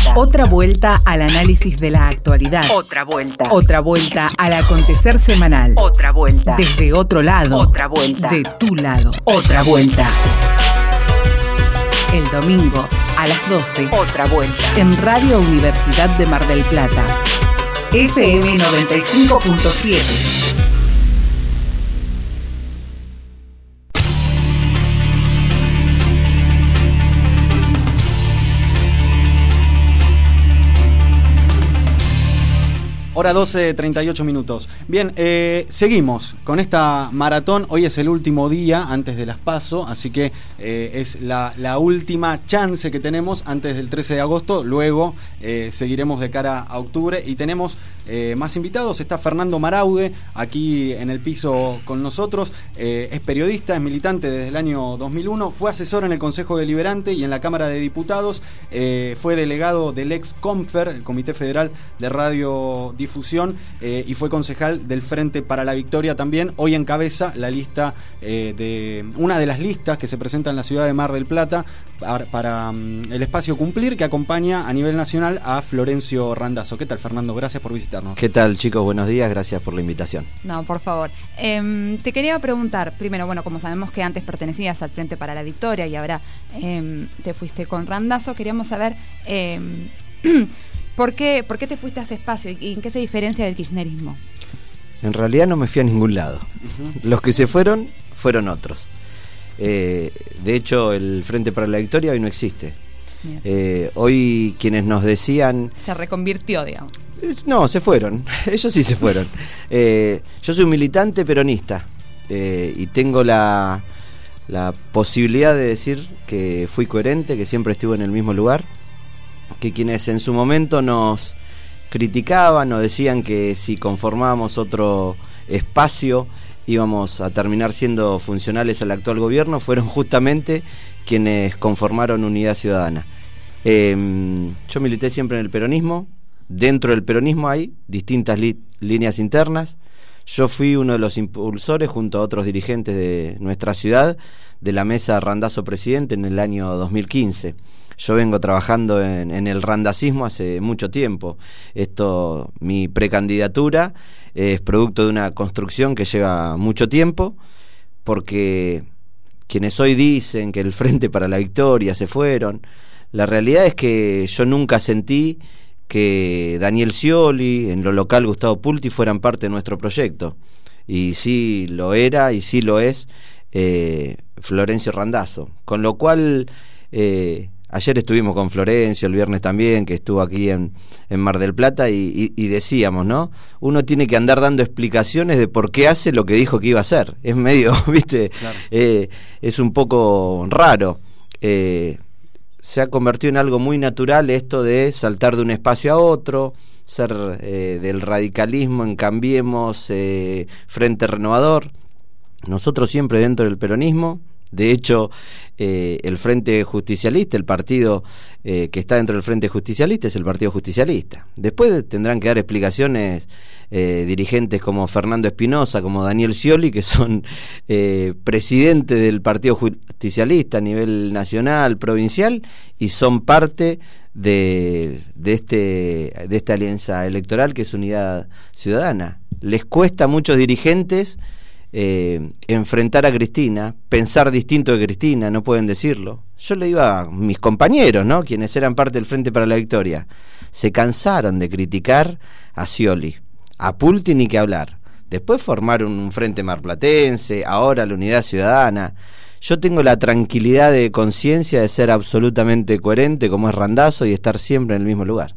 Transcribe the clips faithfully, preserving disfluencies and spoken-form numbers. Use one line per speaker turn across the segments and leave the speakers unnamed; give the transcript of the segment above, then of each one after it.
Otra vuelta al análisis de la actualidad.
Otra vuelta.
Otra vuelta al acontecer semanal.
Otra vuelta.
Desde otro lado.
Otra vuelta.
De tu lado.
Otra vuelta.
El domingo a las doce.
Otra vuelta.
En Radio Universidad de Mar del Plata. F M noventa y cinco punto siete.
Hora doce, treinta y ocho minutos. Bien, eh, seguimos con esta maratón. Hoy es el último día antes de las PASO, así que eh, es la, la última chance que tenemos antes del trece de agosto. Luego eh, seguiremos de cara a octubre y tenemos eh, más invitados. Está Fernando Maraude aquí en el piso con nosotros. Eh, es periodista, es militante desde el año dos mil uno. Fue asesor en el Consejo Deliberante y en la Cámara de Diputados. Eh, fue delegado del ex CONFER, el Comité Federal de Radio Difusión, eh, y fue concejal del Frente para la Victoria también. Hoy encabeza la lista eh, de una de las listas que se presenta en la ciudad de Mar del Plata para, para um, el espacio Cumplir, que acompaña a nivel nacional a Florencio Randazzo. ¿Qué tal, Fernando? Gracias por visitarnos.
¿Qué tal, chicos? Buenos días, gracias por la invitación.
No, por favor. Eh, te quería preguntar, primero, bueno, como sabemos que antes pertenecías al Frente para la Victoria y ahora eh, te fuiste con Randazzo, queríamos saber eh, ¿por qué, ¿por qué te fuiste a ese espacio y en qué se diferencia del kirchnerismo?
En realidad no me fui a ningún lado. Uh-huh. Los que se fueron, fueron otros. Eh, de hecho, el Frente para la Victoria hoy no existe. Eh, hoy quienes nos decían...
Se reconvirtió, digamos.
Es, no, se fueron. Ellos sí se fueron. Eh, yo soy un militante peronista eh, y tengo la, la posibilidad de decir que fui coherente, que siempre estuve en el mismo lugar, que quienes en su momento nos criticaban o decían que si conformábamos otro espacio íbamos a terminar siendo funcionales al actual gobierno, fueron justamente quienes conformaron Unidad Ciudadana. Eh, yo milité siempre en el peronismo. Dentro del peronismo hay distintas li- líneas internas. Yo fui uno de los impulsores, junto a otros dirigentes de nuestra ciudad, de la mesa Randazzo Presidente en el año dos mil quince. Yo vengo trabajando en, en el randacismo hace mucho tiempo. Esto, mi precandidatura es producto de una construcción que lleva mucho tiempo, porque quienes hoy dicen que el Frente para la Victoria se fueron, la realidad es que yo nunca sentí que Daniel Scioli, en lo local Gustavo Pulti, fueran parte de nuestro proyecto. Y sí lo era y sí lo es eh, Florencio Randazzo. Con lo cual... Eh, Ayer estuvimos con Florencio, el viernes también, que estuvo aquí en, en Mar del Plata, y, y, y decíamos, ¿no? Uno tiene que andar dando explicaciones de por qué hace lo que dijo que iba a hacer. Es medio, ¿viste? Claro. Eh, es un poco raro. Eh, se ha convertido en algo muy natural esto de saltar de un espacio a otro, ser eh, del radicalismo en Cambiemos, eh, Frente Renovador. Nosotros siempre dentro del peronismo. De hecho, eh, el Frente Justicialista, el partido eh, que está dentro del Frente Justicialista, es el Partido Justicialista. Después tendrán que dar explicaciones eh, dirigentes como Fernando Espinosa, como Daniel Scioli, que son eh, presidentes del Partido Justicialista a nivel nacional, provincial, y son parte de, de, este, de esta alianza electoral que es Unidad Ciudadana. Les cuesta a muchos dirigentes Eh, enfrentar a Cristina, pensar distinto de Cristina, no pueden decirlo. Yo le digo a mis compañeros, ¿no?, quienes eran parte del Frente para la Victoria, se cansaron de criticar a Scioli, a Pulti ni que hablar. Después formaron un Frente marplatense, ahora la Unidad Ciudadana. Yo tengo la tranquilidad de conciencia de ser absolutamente coherente como es Randazzo y estar siempre en el mismo lugar.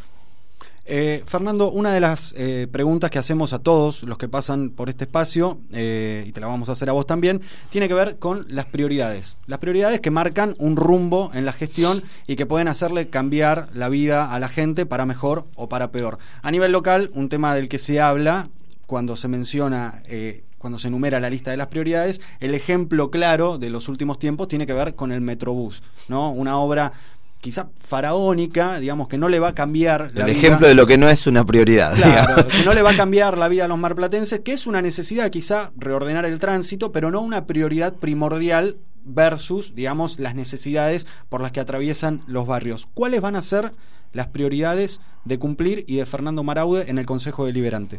Eh, Fernando, una de las eh, preguntas que hacemos a todos los que pasan por este espacio, eh, y te la vamos a hacer a vos también, tiene que ver con las prioridades. Las prioridades que marcan un rumbo en la gestión y que pueden hacerle cambiar la vida a la gente para mejor o para peor. A nivel local, un tema del que se habla cuando se menciona... Eh, cuando se enumera la lista de las prioridades, el ejemplo claro de los últimos tiempos tiene que ver con el Metrobús, ¿no? Una obra quizá faraónica, digamos, que no le va a cambiar la
el
vida.
ejemplo de lo que no es una prioridad.
Claro, que no le va a cambiar la vida a los marplatenses, que es una necesidad quizá reordenar el tránsito, pero no una prioridad primordial versus, digamos, las necesidades por las que atraviesan los barrios. ¿Cuáles van a ser las prioridades de Cumplir y de Fernando Maraude en el Consejo Deliberante?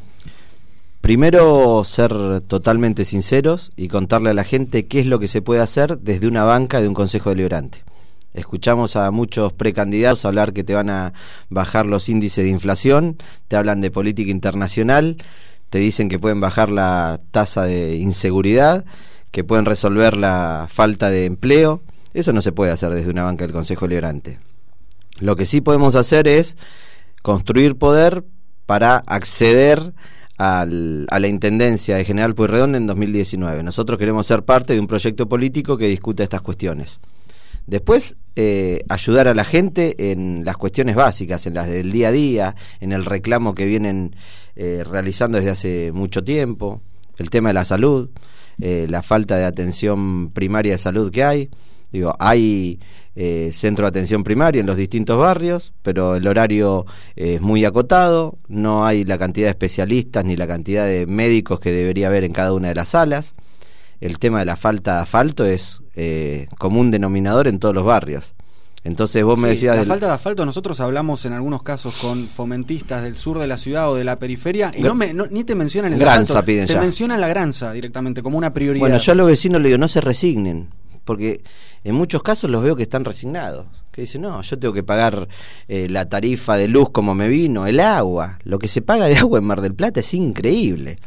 Primero, ser totalmente sinceros y contarle a la gente qué es lo que se puede hacer desde una banca de un Consejo Deliberante. Escuchamos a muchos precandidatos hablar que te van a bajar los índices de inflación, te hablan de política internacional, te dicen que pueden bajar la tasa de inseguridad, que pueden resolver la falta de empleo. Eso no se puede hacer desde una banca del Consejo Deliberante. Lo que sí podemos hacer es construir poder para acceder al, a la Intendencia de General Pueyrredón en dos mil diecinueve. Nosotros queremos ser parte de un proyecto político que discuta estas cuestiones. Después, eh, ayudar a la gente en las cuestiones básicas, en las del día a día, en el reclamo que vienen eh, realizando desde hace mucho tiempo, el tema de la salud, eh, la falta de atención primaria de salud que hay. Digo, hay eh, centro de atención primaria en los distintos barrios, pero el horario eh, es muy acotado, no hay la cantidad de especialistas ni la cantidad de médicos que debería haber en cada una de las salas. El tema de la falta de asfalto es eh, común denominador en todos los barrios. Entonces vos
sí,
me decías...
La
del...
falta de asfalto, nosotros hablamos en algunos casos con fomentistas del sur de la ciudad o de la periferia y no me, no, ni te mencionan el
Granza
asfalto,
piden
te
ya.
mencionan la Granza directamente como una prioridad.
Bueno, yo a los vecinos les digo, no se resignen, porque en muchos casos los veo que están resignados, que dicen, no, yo tengo que pagar eh, la tarifa de luz como me vino, el agua, lo que se paga de agua en Mar del Plata es increíble.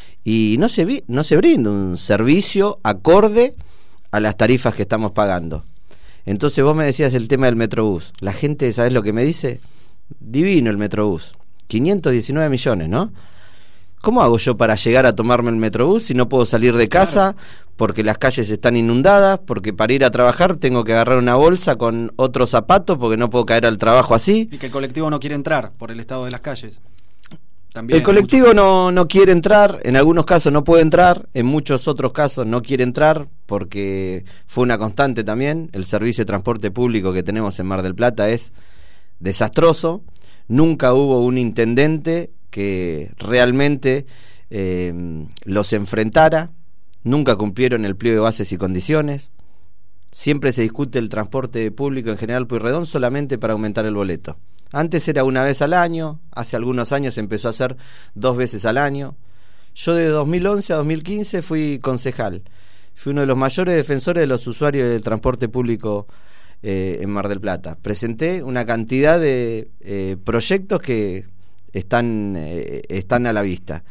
Y no se vi, no se brinda un servicio acorde a las tarifas que estamos pagando. Entonces vos me decías el tema del Metrobús. La gente, ¿sabés lo que me dice? Divino el Metrobús. quinientos diecinueve millones, ¿no? ¿Cómo hago yo para llegar a tomarme el Metrobús si no puedo salir de casa? Claro. Porque las calles están inundadas, porque para ir a trabajar tengo que agarrar una bolsa con otro zapato porque no puedo caer al trabajo así.
Y que el colectivo no quiere entrar por el estado de las calles. También
el colectivo no, no quiere entrar, en algunos casos no puede entrar, en muchos otros casos no quiere entrar porque fue una constante también. El servicio de transporte público que tenemos en Mar del Plata es desastroso. Nunca hubo un intendente que realmente eh, los enfrentara, nunca cumplieron el pliego de bases y condiciones. Siempre se discute el transporte público en General Pueyrredón solamente para aumentar el boleto. Antes era una vez al año, hace algunos años empezó a ser dos veces al año. Yo de dos mil once a dos mil quince fui concejal. Fui uno de los mayores defensores de los usuarios del transporte público eh, en Mar del Plata. Presenté una cantidad de eh, proyectos que están, eh, están a la vista.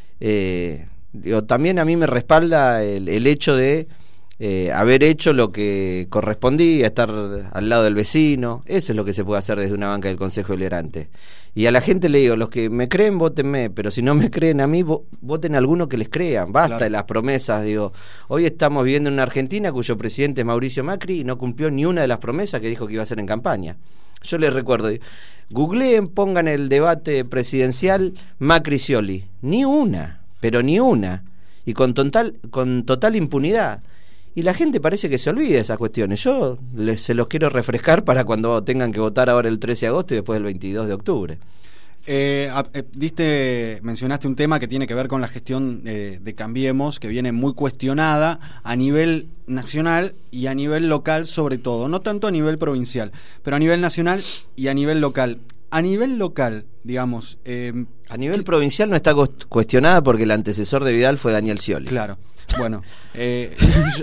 Eh, digo, también a mí me respalda el, el hecho de Eh, haber hecho lo que correspondía, estar al lado del vecino. Eso es lo que se puede hacer desde una banca del Consejo Deliberante. Y a la gente le digo, los que me creen, vótenme, pero si no me creen a mí, voten a alguno que les crean. Basta claro. de las promesas. Digo, hoy estamos viviendo en una Argentina cuyo presidente es Mauricio Macri y no cumplió ni una de las promesas que dijo que iba a hacer en campaña. Yo les recuerdo, googleen, pongan el debate presidencial Macri-Scioli. Ni una, pero ni una. Y con total, con total impunidad. Y la gente parece que se olvida de esas cuestiones. Yo les, se los quiero refrescar para cuando tengan que votar ahora el trece de agosto y después el veintidós de octubre.
Eh, eh, diste, mencionaste un tema que tiene que ver con la gestión eh, de Cambiemos, que viene muy cuestionada a nivel nacional y a nivel local sobre todo. No tanto a nivel provincial, pero a nivel nacional y a nivel local. A nivel local, digamos... Eh,
a nivel provincial no está cuestionada porque el antecesor de Vidal fue Daniel Scioli.
Claro, bueno... Eh,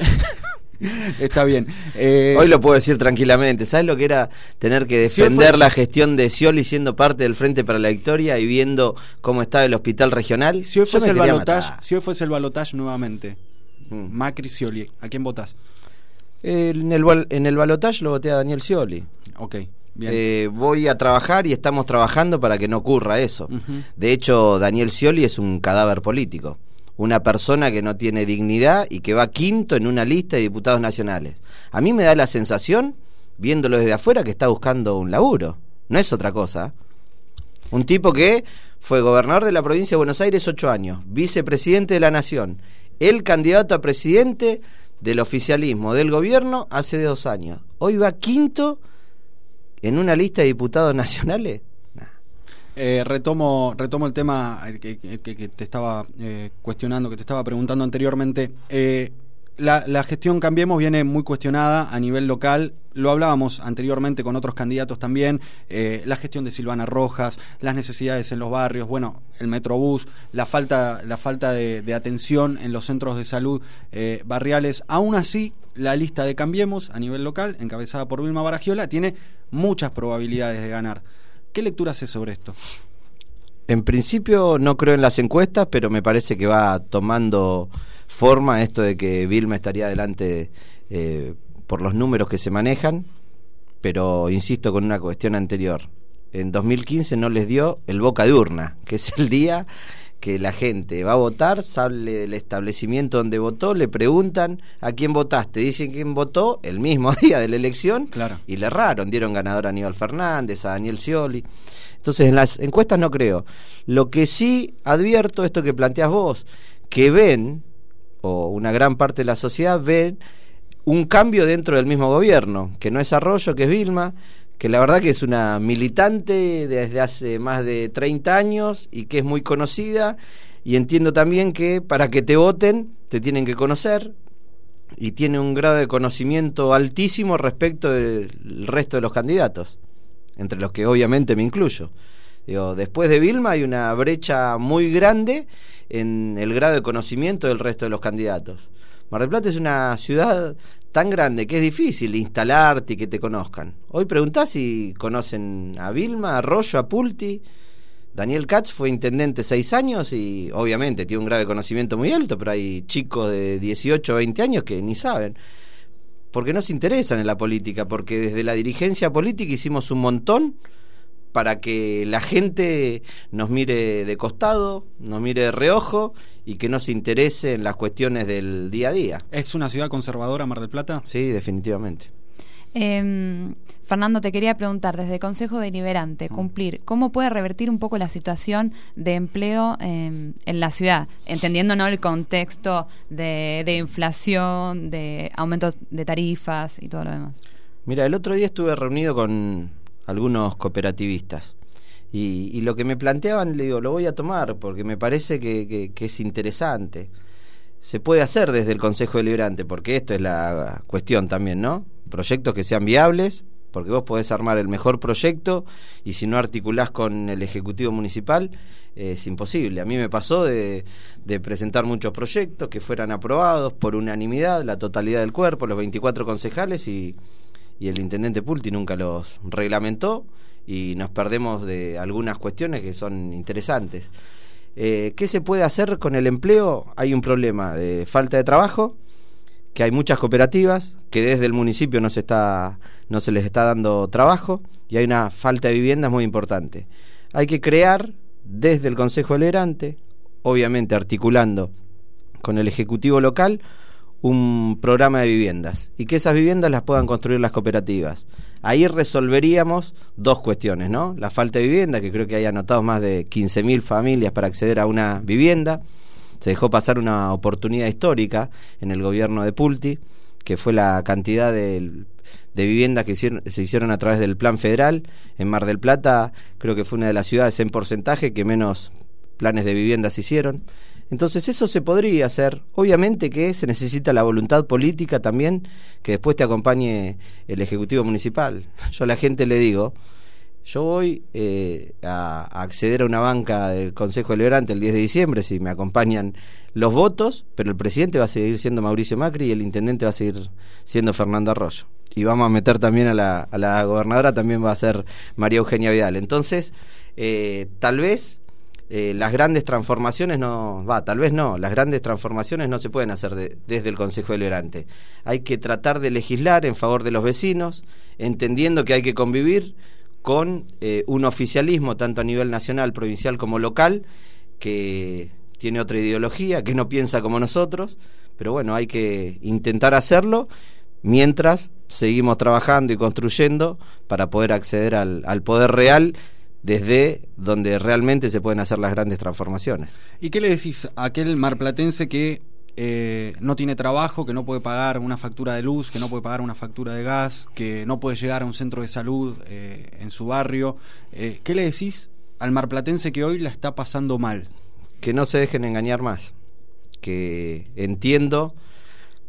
está bien. Eh,
Hoy lo puedo decir tranquilamente. ¿Sabes lo que era tener que defender fue... la gestión de Scioli siendo parte del Frente para la Victoria y viendo cómo estaba el hospital regional?
Si hoy fuese el balotaje, si hoy fuese el balotaje nuevamente, hmm. Macri, Scioli, ¿a quién votás?
Eh, en el en el balotaje lo voté a Daniel Scioli.
Ok. Bien.
Eh, voy a trabajar y estamos trabajando para que no ocurra eso. Uh-huh. De hecho, Daniel Scioli es un cadáver político. Una persona que no tiene dignidad y que va quinto en una lista de diputados nacionales. A mí me da la sensación, viéndolo desde afuera, que está buscando un laburo. No es otra cosa. Un tipo que fue gobernador de la provincia de Buenos Aires ocho años, vicepresidente de la Nación, el candidato a presidente del oficialismo del gobierno hace dos años. Hoy va quinto en una lista de diputados nacionales.
Eh, retomo retomo el tema que, que, que te estaba eh, cuestionando, que te estaba preguntando anteriormente. Eh, la, la gestión Cambiemos viene muy cuestionada a nivel local. Lo hablábamos anteriormente con otros candidatos también, eh, la gestión de Silvana Rojas, las necesidades en los barrios, bueno, el Metrobús, la falta, la falta de, de atención en los centros de salud eh, barriales. Aún así, la lista de Cambiemos a nivel local, encabezada por Vilma Baragiola, tiene muchas probabilidades de ganar. ¿Qué lectura hace sobre esto?
En principio no creo en las encuestas, pero me parece que va tomando forma esto de que Vilma estaría adelante eh, por los números que se manejan, pero insisto con una cuestión anterior. En dos mil quince no les dio el boca de urna, que es el día que la gente va a votar, sale del establecimiento donde votó, le preguntan a quién votaste, dicen quién votó el mismo día de la elección,
claro.
Y le erraron, dieron ganador a Aníbal Fernández, a Daniel Scioli. Entonces en las encuestas no creo. Lo que sí advierto, esto que planteás vos, que ven, o una gran parte de la sociedad ven, un cambio dentro del mismo gobierno, que no es Arroyo, que es Vilma, que la verdad que es una militante desde hace más de treinta años y que es muy conocida, y entiendo también que para que te voten te tienen que conocer, y tiene un grado de conocimiento altísimo respecto del resto de los candidatos, entre los que obviamente me incluyo. Digo, después de Vilma hay una brecha muy grande en el grado de conocimiento del resto de los candidatos. Mar del Plata es una ciudad tan grande que es difícil instalarte y que te conozcan. Hoy preguntás si conocen a Vilma, a Arroyo, a Pulti. Daniel Katz fue intendente seis años y obviamente tiene un grado de conocimiento muy alto, pero hay chicos de dieciocho o veinte años que ni saben, porque no se interesan en la política, porque desde la dirigencia política hicimos un montón para que la gente nos mire de costado, nos mire de reojo y que no se interese en las cuestiones del día a día.
¿Es una ciudad conservadora, Mar del Plata?
Sí, definitivamente.
Eh, Fernando, te quería preguntar, desde Consejo Deliberante, cumplir, ¿cómo puede revertir un poco la situación de empleo eh, en la ciudad? Entendiendo, ¿no?, el contexto de, de inflación, de aumento de tarifas y todo lo demás.
Mira, el otro día estuve reunido con algunos cooperativistas y, y lo que me planteaban, le digo, lo voy a tomar porque me parece que, que, que es interesante. Se puede hacer desde el Consejo Deliberante, porque esto es la cuestión también, ¿no? Proyectos que sean viables, porque vos podés armar el mejor proyecto y si no articulás con el Ejecutivo Municipal eh, es imposible. A mí me pasó de, de presentar muchos proyectos que fueran aprobados por unanimidad, la totalidad del cuerpo, los veinticuatro concejales, y, y el intendente Pulti nunca los reglamentó y nos perdemos de algunas cuestiones que son interesantes. Eh, ¿Qué se puede hacer con el empleo? Hay un problema de falta de trabajo, que hay muchas cooperativas que desde el municipio no se está no se les está dando trabajo, y hay una falta de viviendas muy importante. Hay que crear desde el Consejo Deliberante, obviamente articulando con el Ejecutivo local, un programa de viviendas y que esas viviendas las puedan construir las cooperativas. Ahí resolveríamos dos cuestiones, ¿no? La falta de vivienda, que creo que hay anotados más de quince mil familias para acceder a una vivienda. Se dejó pasar una oportunidad histórica en el gobierno de Pulti, que fue la cantidad de, de viviendas que hicieron, se hicieron a través del Plan Federal. En Mar del Plata creo que fue una de las ciudades en porcentaje que menos planes de viviendas hicieron. Entonces eso se podría hacer. Obviamente que se necesita la voluntad política también, que después te acompañe el Ejecutivo Municipal. Yo a la gente le digo, yo voy eh, a, a acceder a una banca del Consejo Deliberante el diez de diciembre si me acompañan los votos, pero el presidente va a seguir siendo Mauricio Macri y el intendente va a seguir siendo Fernando Arroyo. Y vamos a meter también a la, a la gobernadora, también va a ser María Eugenia Vidal. Entonces, eh, tal vez eh, las grandes transformaciones no, va, tal vez no, las grandes transformaciones no se pueden hacer de, desde el Consejo Deliberante. Hay que tratar de legislar en favor de los vecinos, entendiendo que hay que convivir con eh, un oficialismo tanto a nivel nacional, provincial como local, que tiene otra ideología, que no piensa como nosotros, pero bueno, hay que intentar hacerlo mientras seguimos trabajando y construyendo para poder acceder al, al poder real desde donde realmente se pueden hacer las grandes transformaciones.
¿Y qué le decís a aquel marplatense que Eh, no tiene trabajo, que no puede pagar una factura de luz, que no puede pagar una factura de gas, que no puede llegar a un centro de salud eh, en su barrio? Eh, ¿Qué le decís al marplatense que hoy la está pasando mal?
Que no se dejen engañar más, que entiendo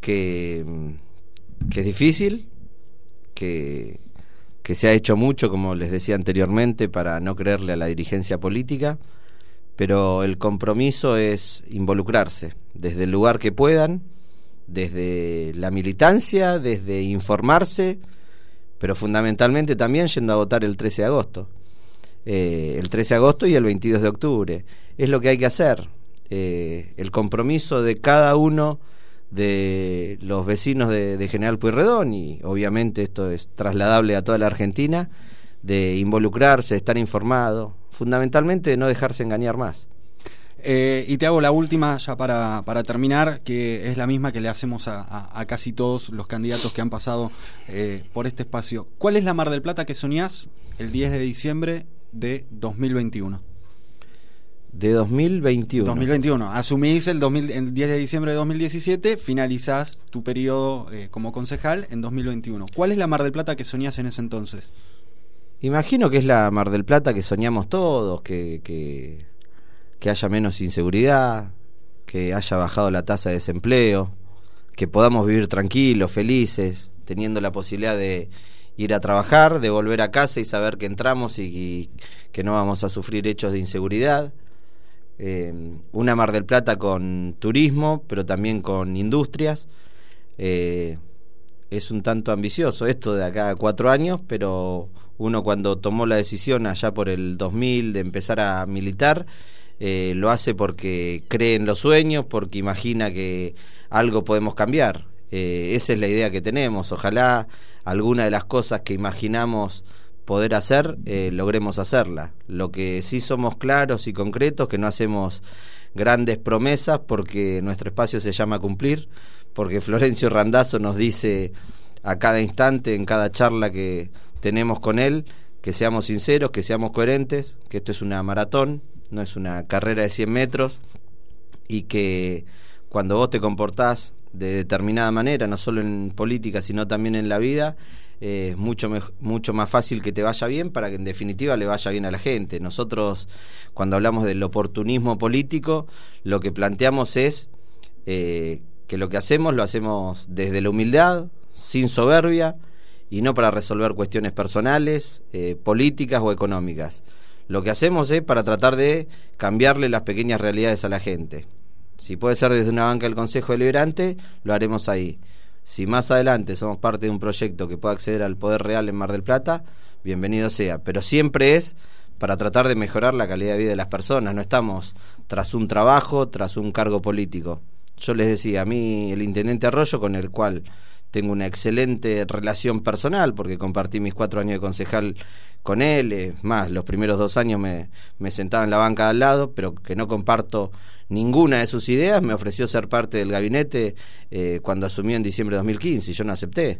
que, que es difícil, que, que se ha hecho mucho, como les decía anteriormente, para no creerle a la dirigencia política, pero el compromiso es involucrarse desde el lugar que puedan, desde la militancia, desde informarse, pero fundamentalmente también yendo a votar el trece de agosto. Eh, el trece de agosto y el veintidós de octubre. Es lo que hay que hacer. Eh, el compromiso de cada uno de los vecinos de, de General Pueyrredón, y obviamente esto es trasladable a toda la Argentina, de involucrarse, estar informado, fundamentalmente de no dejarse engañar más.
Eh, y te hago la última ya para, para terminar, que es la misma que le hacemos a, a, a casi todos los candidatos que han pasado eh, por este espacio. ¿Cuál es la Mar del Plata que soñás el diez de diciembre de dos mil veintiuno?
De dos mil veintiuno.
dos mil veintiuno. Asumís el, dos mil, el diez de diciembre de dos mil diecisiete, finalizás tu periodo eh, como concejal en dos mil veintiuno. ¿Cuál es la Mar del Plata que soñás en ese entonces?
Imagino que es la Mar del Plata que soñamos todos, que, que, que haya menos inseguridad, que haya bajado la tasa de desempleo, que podamos vivir tranquilos, felices, teniendo la posibilidad de ir a trabajar, de volver a casa y saber que entramos y, y que no vamos a sufrir hechos de inseguridad. Eh, una Mar del Plata con turismo, pero también con industrias. Eh, es un tanto ambicioso esto de acá a cuatro años, pero uno cuando tomó la decisión allá por el dos mil de empezar a militar, eh, lo hace porque cree en los sueños, porque imagina que algo podemos cambiar. Eh, esa es la idea que tenemos. Ojalá alguna de las cosas que imaginamos poder hacer, eh, logremos hacerla. Lo que sí somos claros y concretos, que no hacemos grandes promesas porque nuestro espacio se llama cumplir, porque Florencio Randazzo nos dice a cada instante, en cada charla que tenemos con él, que seamos sinceros, que seamos coherentes, que esto es una maratón, no es una carrera de cien metros, y que cuando vos te comportás de determinada manera, no solo en política, sino también en la vida, eh, es mucho, me- mucho más fácil que te vaya bien para que en definitiva le vaya bien a la gente. Nosotros, cuando hablamos del oportunismo político, lo que planteamos es eh, que lo que hacemos lo hacemos desde la humildad, sin soberbia, y no para resolver cuestiones personales, eh, políticas o económicas. Lo que hacemos es para tratar de cambiarle las pequeñas realidades a la gente. Si puede ser desde una banca del Consejo Deliberante, lo haremos ahí. Si más adelante somos parte de un proyecto que pueda acceder al poder real en Mar del Plata, bienvenido sea. Pero siempre es para tratar de mejorar la calidad de vida de las personas. No estamos tras un trabajo, tras un cargo político. Yo les decía, a mí el intendente Arroyo, con el cual tengo una excelente relación personal, porque compartí mis cuatro años de concejal con él, es más, los primeros dos años me, me sentaba en la banca de al lado, pero que no comparto ninguna de sus ideas, me ofreció ser parte del gabinete eh, cuando asumió en diciembre de dos mil quince, y yo no acepté.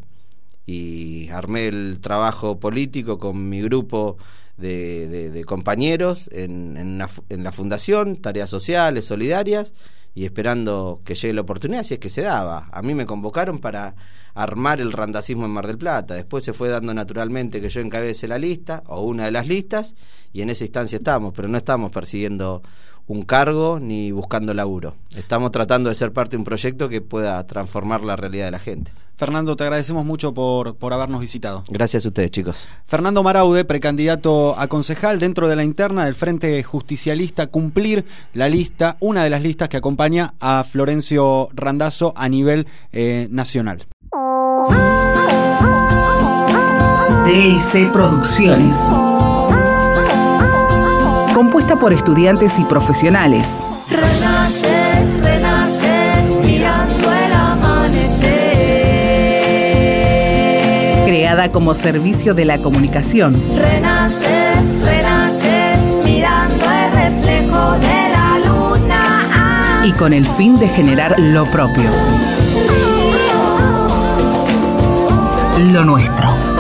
Y armé el trabajo político con mi grupo de, de, de compañeros en, en, una, en la fundación, tareas sociales, solidarias, y esperando que llegue la oportunidad, si es que se daba. A mí me convocaron para armar el randacismo en Mar del Plata. Después se fue dando naturalmente que yo encabece la lista, o una de las listas, y en esa instancia estamos, pero no estamos persiguiendo un cargo ni buscando laburo. Estamos tratando de ser parte de un proyecto que pueda transformar la realidad de la gente.
Fernando, te agradecemos mucho por, por habernos visitado.
Gracias a ustedes, chicos.
Fernando Maraude, precandidato a concejal dentro de la interna del Frente Justicialista Cumplir, la lista, una de las listas que acompaña a Florencio Randazzo a nivel eh, nacional.
D L C Producciones. Compuesta por estudiantes y profesionales.
Renace, renace, mirando el amanecer.
Creada como servicio de la comunicación.
Renace, renace, mirando el reflejo de la luna.
Y con el fin de generar lo propio. Lo nuestro.